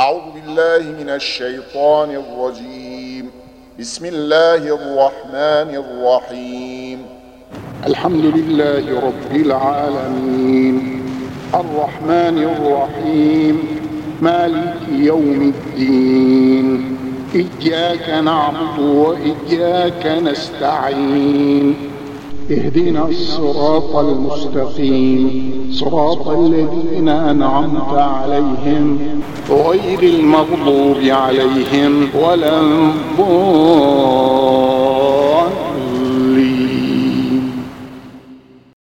أعوذ بالله من الشيطان الرجيم. بسم الله الرحمن الرحيم. الحمد لله رب العالمين، الرحمن الرحيم، مالك يوم الدين، إياك نعبد وإياك نستعين، اهدنا الصراط المستقيم، صراط الذين أنعمت عليهم غير المغضوب عليهم ولا الضالين.